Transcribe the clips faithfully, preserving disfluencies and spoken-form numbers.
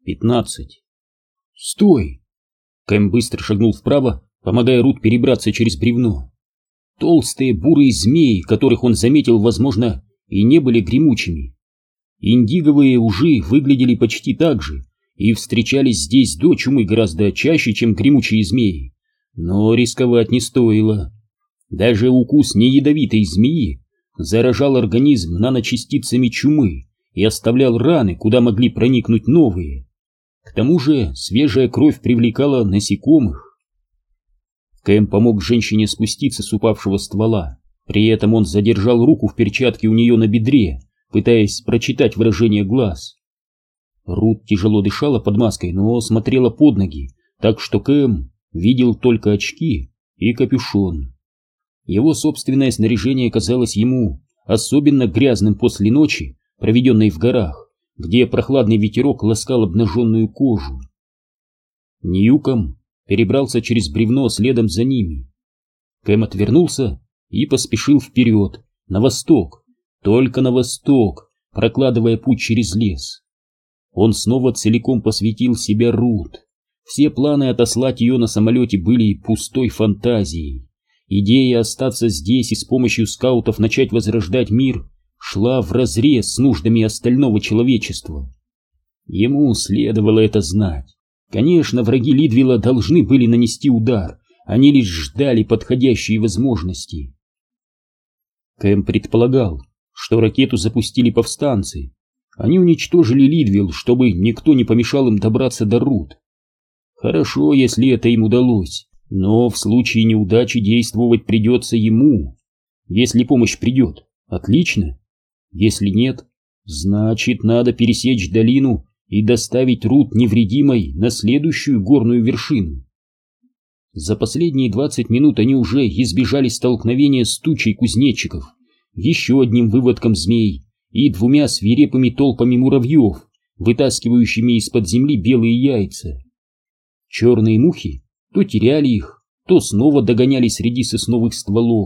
пятнадцать. «Стой!» Кэм быстро шагнул вправо, помогая Рут перебраться через бревно. Толстые бурые змеи, которых он заметил, возможно, и не были гремучими. Индиговые ужи выглядели почти так же и встречались здесь до чумы гораздо чаще, чем гремучие змеи. Но рисковать не стоило. Даже укус неядовитой змеи заражал организм наночастицами чумы и оставлял раны, куда могли проникнуть новые. К тому же свежая кровь привлекала насекомых. Кэм помог женщине спуститься с упавшего ствола. При этом он задержал руку в перчатке у нее на бедре, пытаясь прочитать выражение глаз. Рут тяжело дышала под маской, но смотрела под ноги, так что Кэм видел только очки и капюшон. Его собственное снаряжение казалось ему особенно грязным после ночи, проведенной в горах, где прохладный ветерок ласкал обнаженную кожу. Ньюком перебрался через бревно следом за ними. Кэм отвернулся и поспешил вперед, на восток, только на восток, прокладывая путь через лес. Он снова целиком посвятил себя Рут. Все планы отослать ее на самолете были пустой фантазией. Идея остаться здесь и с помощью скаутов начать возрождать мир шла вразрез с нуждами остального человечества. Ему следовало это знать. Конечно, враги Лидвилла должны были нанести удар, они лишь ждали подходящей возможности. Кэм предполагал, что ракету запустили повстанцы. Они уничтожили Лидвилл, чтобы никто не помешал им добраться до Рут. Хорошо, если это им удалось, но в случае неудачи действовать придется ему. Если помощь придет, отлично. Если нет, значит, надо пересечь долину и доставить Рут невредимой на следующую горную вершину. За последние двадцать минут они уже избежали столкновения с тучей кузнечиков, еще одним выводком змей и двумя свирепыми толпами муравьев, вытаскивающими из-под земли белые яйца. Черные мухи то теряли их, то снова догоняли среди сосновых стволов.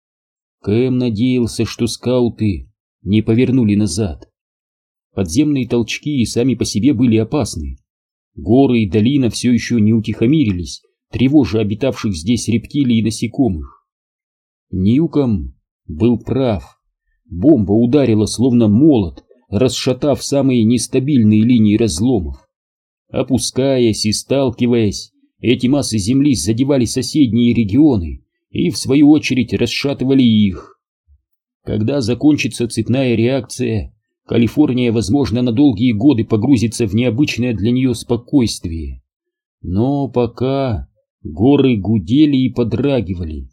Кэм надеялся, что скауты не повернули назад. Подземные толчки и сами по себе были опасны. Горы и долина все еще не утихомирились, тревожа обитавших здесь рептилий и насекомых. Ньюком был прав. Бомба ударила словно молот, расшатав самые нестабильные линии разломов. Опускаясь и сталкиваясь, эти массы земли задевали соседние регионы и, в свою очередь, расшатывали их. Когда закончится цепная реакция, Калифорния, возможно, на долгие годы погрузится в необычное для нее спокойствие. Но пока горы гудели и подрагивали.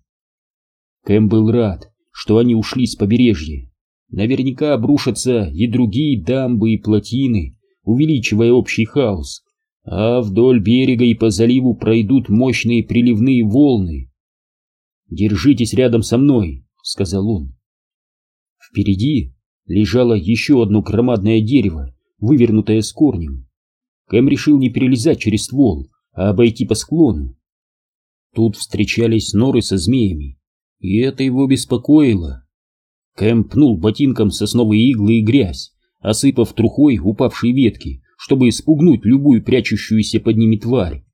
Кэм был рад, что они ушли с побережья. Наверняка обрушатся и другие дамбы и плотины, увеличивая общий хаос, а вдоль берега и по заливу пройдут мощные приливные волны. «Держитесь рядом со мной», — сказал он. Впереди лежало еще одно громадное дерево, вывернутое с корнем. Кэм решил не перелезать через ствол, а обойти по склону. Тут встречались норы со змеями, и это его беспокоило. Кэм пнул ботинком сосновые иглы и грязь, осыпав трухой упавшие ветки, чтобы спугнуть любую прячущуюся под ними тварь.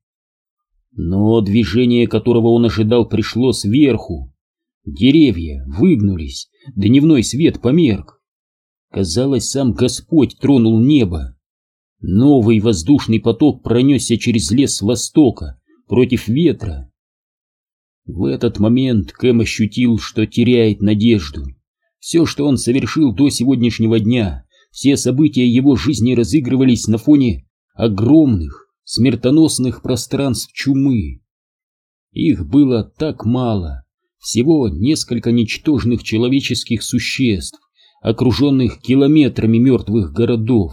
Но движение, которого он ожидал, пришло сверху. Деревья выгнулись, дневной свет померк. Казалось, сам Господь тронул небо. Новый воздушный поток пронесся через лес с востока, против ветра. В этот момент Кэм ощутил, что теряет надежду. Все, что он совершил до сегодняшнего дня, все события его жизни разыгрывались на фоне огромных, смертоносных пространств чумы. Их было так мало, всего несколько ничтожных человеческих существ, окруженных километрами мертвых городов.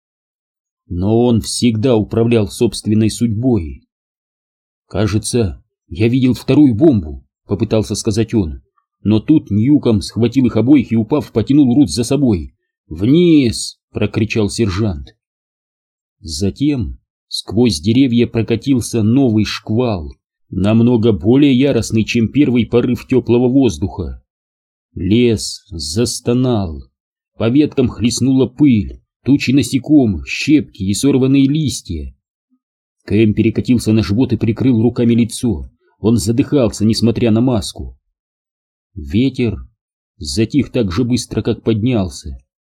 Но он всегда управлял собственной судьбой. «Кажется, я видел вторую бомбу», — попытался сказать он, но тут Ньюком схватил их обоих и, упав, потянул Рут за собой. «Вниз!» — прокричал сержант. Затем сквозь деревья прокатился новый шквал, намного более яростный, чем первый порыв теплого воздуха. Лес застонал, по веткам хлестнула пыль, тучи насекомых, щепки и сорванные листья. Кэм перекатился на живот и прикрыл руками лицо. Он задыхался, несмотря на маску. Ветер затих так же быстро, как поднялся.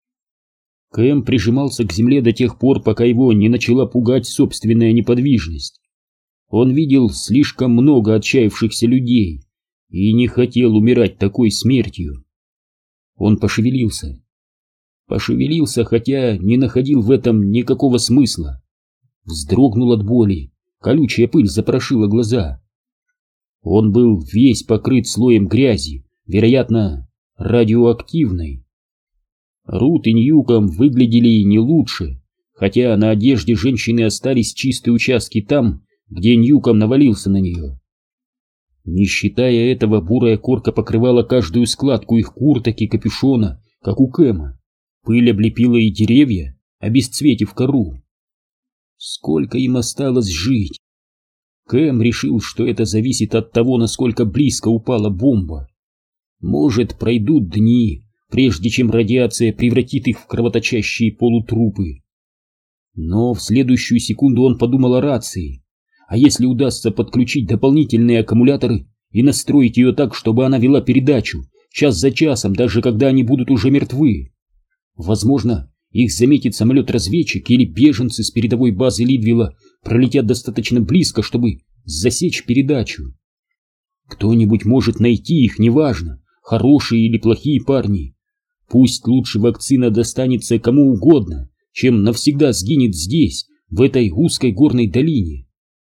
Кэм прижимался к земле до тех пор, пока его не начала пугать собственная неподвижность. Он видел слишком много отчаявшихся людей и не хотел умирать такой смертью. Он пошевелился. Пошевелился, хотя не находил в этом никакого смысла. Вздрогнул от боли, колючая пыль запорошила глаза. Он был весь покрыт слоем грязи, вероятно, радиоактивной. Рут и Ньюком выглядели не лучше, хотя на одежде женщины остались чистые участки там, где Ньюком навалился на нее. Не считая этого, бурая корка покрывала каждую складку их курток и капюшона, как у Кэма. Пыль облепила и деревья, обесцветив кору. Сколько им осталось жить? Кэм решил, что это зависит от того, насколько близко упала бомба. Может, пройдут дни, прежде чем радиация превратит их в кровоточащие полутрупы. Но в следующую секунду он подумал о рации. А если удастся подключить дополнительные аккумуляторы и настроить ее так, чтобы она вела передачу час за часом, даже когда они будут уже мертвы? Возможно, их заметит самолет-разведчик или беженцы с передовой базы Лидвилла пролетят достаточно близко, чтобы засечь передачу. Кто-нибудь может найти их, неважно, хорошие или плохие парни. Пусть лучше вакцина достанется кому угодно, чем навсегда сгинет здесь, в этой узкой горной долине.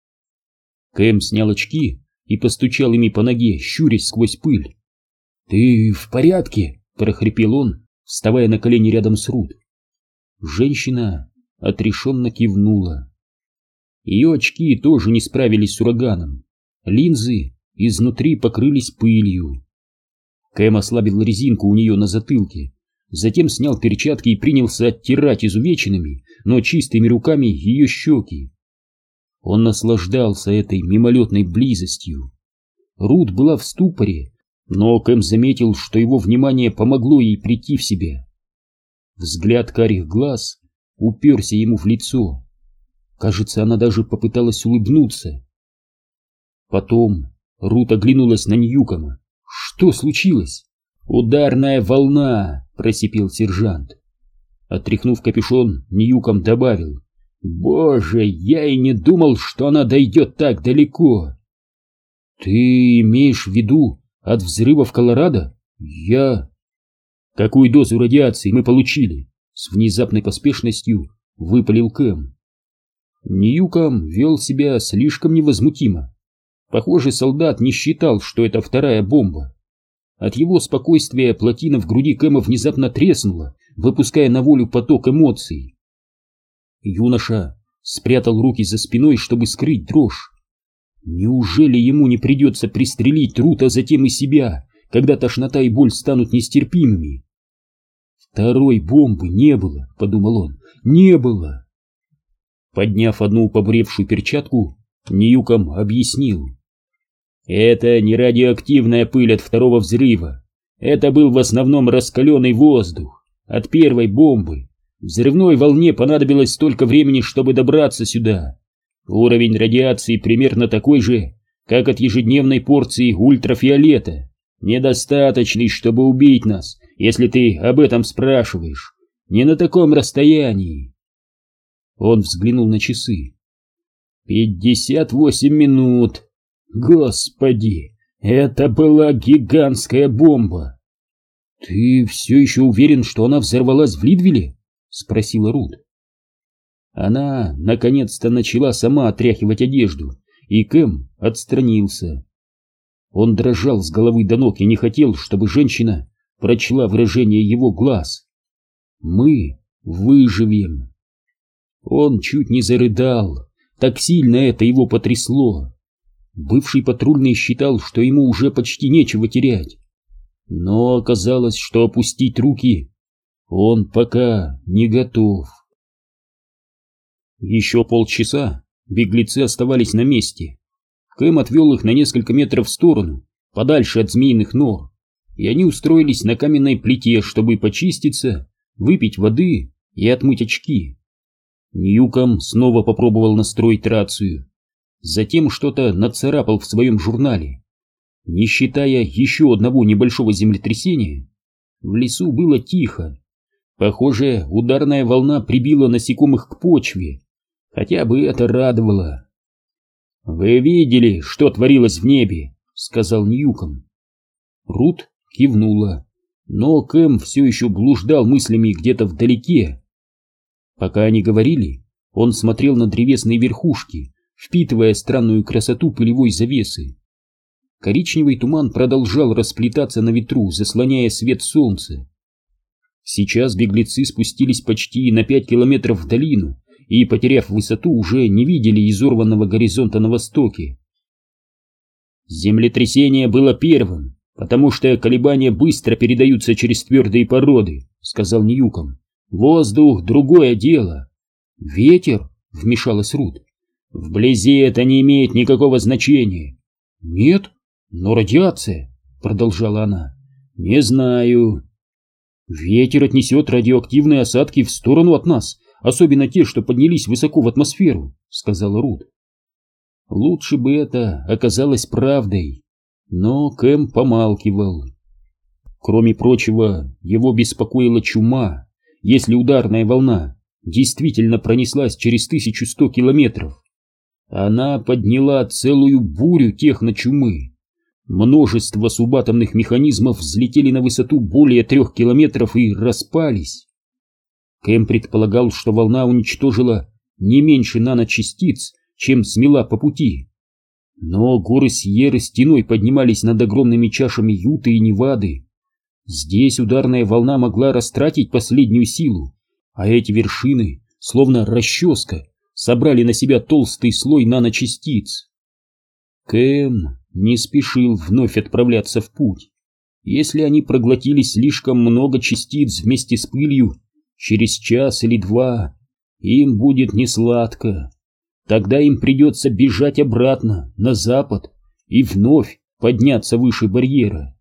Кэм снял очки и постучал ими по ноге, щурясь сквозь пыль. «Ты в порядке?» — прохрипел он, вставая на колени рядом с Рут. Женщина отрешенно кивнула. Ее очки тоже не справились с ураганом. Линзы изнутри покрылись пылью. Кэм ослабил резинку у нее на затылке, затем снял перчатки и принялся оттирать изувеченными, но чистыми руками ее щеки. Он наслаждался этой мимолетной близостью. Рут была в ступоре, но Кэм заметил, что его внимание помогло ей прийти в себя. Взгляд карих глаз уперся ему в лицо. Кажется, она даже попыталась улыбнуться. Потом Рут оглянулась на Ньюкома. «Что случилось?» «Ударная волна!» — просипел сержант. Отряхнув капюшон, Ньюком добавил: «Боже, я и не думал, что она дойдет так далеко!» «Ты имеешь в виду от взрыва в Колорадо? Я...» «Какую дозу радиации мы получили?» С внезапной поспешностью выпалил Кэм. Ньюком вел себя слишком невозмутимо. Похоже, солдат не считал, что это вторая бомба. От его спокойствия плотина в груди Кэма внезапно треснула, выпуская на волю поток эмоций. Юноша спрятал руки за спиной, чтобы скрыть дрожь. Неужели ему не придется пристрелить Рут, а затем и себя, когда тошнота и боль станут нестерпимыми? Второй бомбы не было, подумал он, не было. Подняв одну побуревшую перчатку, Ньюком объяснил: это не радиоактивная пыль от второго взрыва. Это был в основном раскаленный воздух от первой бомбы. Взрывной волне понадобилось столько времени, чтобы добраться сюда. Уровень радиации примерно такой же, как от ежедневной порции ультрафиолета. Недостаточный, чтобы убить нас, если ты об этом спрашиваешь. Не на таком расстоянии. Он взглянул на часы. Пятьдесят восемь минут. Господи, это была гигантская бомба. Ты все еще уверен, что она взорвалась в Лидвилле? Спросила Рут. Она наконец-то начала сама отряхивать одежду, и Кэм отстранился. Он дрожал с головы до ног и не хотел, чтобы женщина прочла выражение его глаз. Мы выживем. Он чуть не зарыдал, так сильно это его потрясло. Бывший патрульный считал, что ему уже почти нечего терять. Но оказалось, что опустить руки он пока не готов. Еще полчаса беглецы оставались на месте. Кэм отвел их на несколько метров в сторону, подальше от змеиных нор, и они устроились на каменной плите, чтобы почиститься, выпить воды и отмыть очки. Ньюком снова попробовал настроить рацию, затем что-то нацарапал в своем журнале. Не считая еще одного небольшого землетрясения, в лесу было тихо. Похоже, ударная волна прибила насекомых к почве, хотя бы это радовало. «Вы видели, что творилось в небе?» — сказал Ньюком. Рут кивнула, но Кэм все еще блуждал мыслями где-то вдалеке. Пока они говорили, он смотрел на древесные верхушки, впитывая странную красоту пылевой завесы. Коричневый туман продолжал расплетаться на ветру, заслоняя свет солнца. Сейчас беглецы спустились почти на пять километров в долину и, потеряв высоту, уже не видели изорванного горизонта на востоке. «Землетрясение было первым, потому что колебания быстро передаются через твердые породы», — сказал Ньюком. «Воздух — другое дело». «Ветер?» — вмешалась Рут. «Вблизи это не имеет никакого значения». «Нет, но радиация», — продолжала она. «Не знаю». «Ветер отнесет радиоактивные осадки в сторону от нас, особенно те, что поднялись высоко в атмосферу», — сказала Рут. Лучше бы это оказалось правдой, но Кэм помалкивал. Кроме прочего, его беспокоила чума, если ударная волна действительно пронеслась через тысячу сто километров. Она подняла целую бурю техночумы. Множество субатомных механизмов взлетели на высоту более трех километров и распались. Кэм предполагал, что волна уничтожила не меньше наночастиц, чем смела по пути. Но горы Сьерры стеной поднимались над огромными чашами Юты и Невады. Здесь ударная волна могла растратить последнюю силу, а эти вершины, словно расческа, собрали на себя толстый слой наночастиц. Кэм не спешил вновь отправляться в путь. Если они проглотили слишком много частиц вместе с пылью, через час или два им будет несладко. Тогда им придется бежать обратно, на запад, и вновь подняться выше барьера.